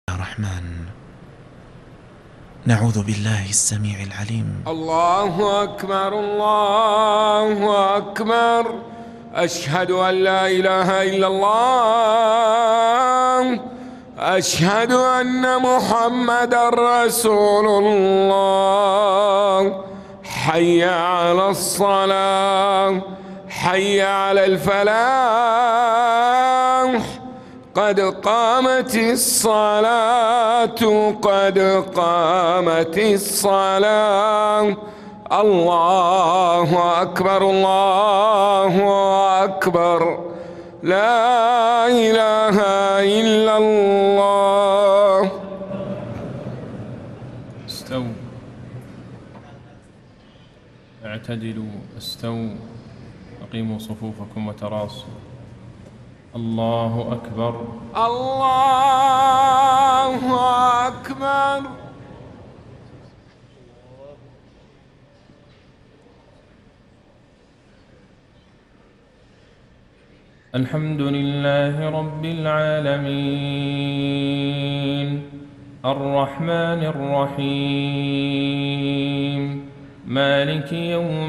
الرحمن. نعوذ بالله السميع العليم. الله أكبر الله أكبر. أشهد أن لا إله إلا الله. أشهد أن محمدا رسول الله. حي على الصلاة، حي على الفلاح، قد قامت الصلاة، قد قامت الصلاة. الله أكبر الله أكبر. لا إله إلا الله. استووا، اعتدلوا، استووا، أقيموا صفوفكم وتراصوا. الله أكبر الله أكبر. الحمد لله رب العالمين، الرحمن الرحيم، مالك يوم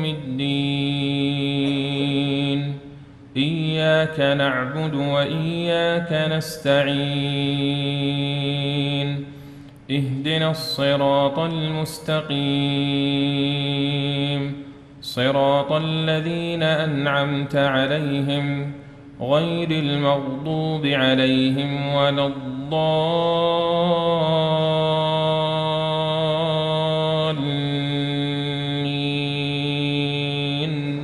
الدين. إياك نعبد وإياك نستعين. اهدنا الصراط المستقيم، صراط الذين أنعمت عليهم غير المغضوب عليهم ولا الضالين.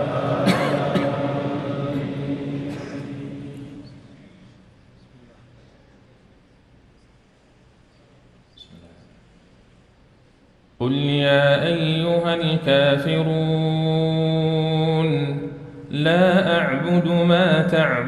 قل يا أيها الكافرون لا أعبد ما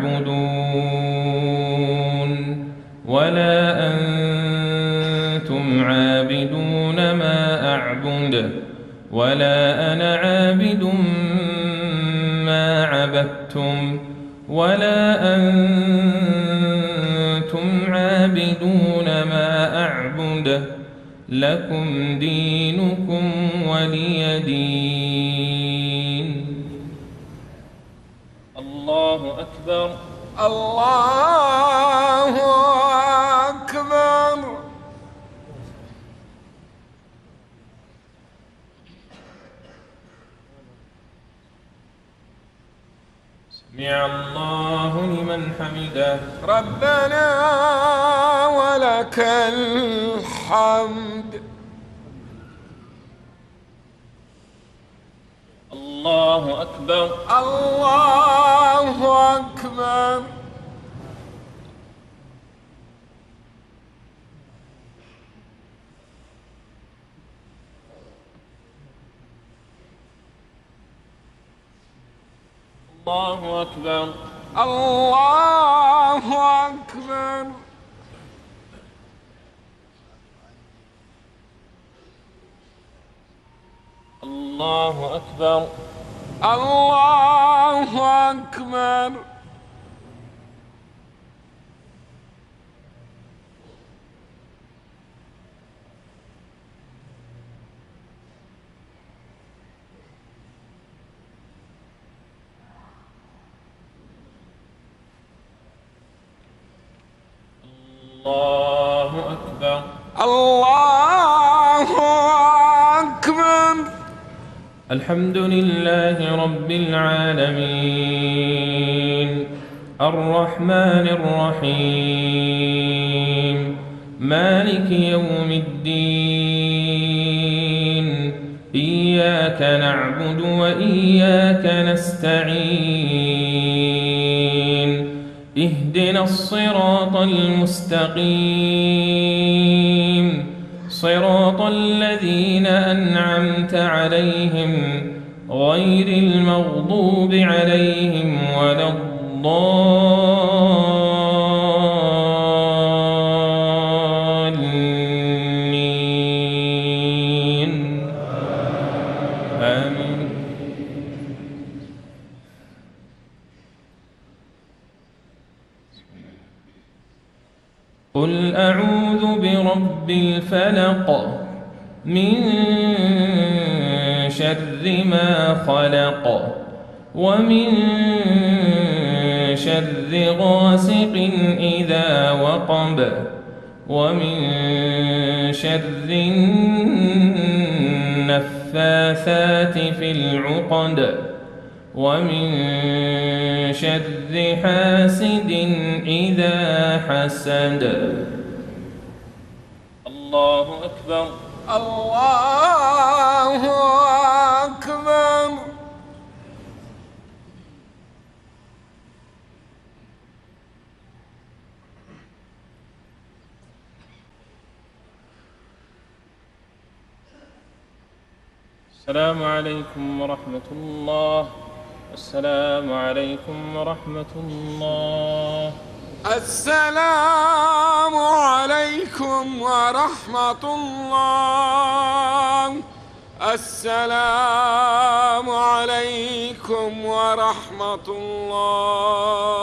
تعبدون ولا أنتم عابدون ما أعبد ولا أنا عابد ما عبدتم ولا أنتم عابدون ما أعبد. لكم دينكم ولي دين. الله أكبر الله أكبر. سمع الله لمن حمده. ربنا ولك الحمد. الله أكبر الله أكبر. الله أكبر الله أكبر. الله أكبر الله أكبر. الله أكبر الله أكبر. الحمد لله رب العالمين، الرحمن الرحيم، مالك يوم الدين. إياك نعبد وإياك نستعين. اهدنا الصراط المستقيم، صراط الذين أنعمت عليهم غير المغضوب عليهم ولا الضالين. آمين. قل أعوذ أعوذ برب الفلق من شر ما خلق ومن شر غاسق إذا وقب ومن شر النفاثات في العقد ومن شر حاسد إذا حسد. الله أكبر. الله أكبر. السلام عليكم ورحمة الله. السلام عليكم ورحمة الله. السلام عليكم ورحمة الله. السلام عليكم ورحمة الله.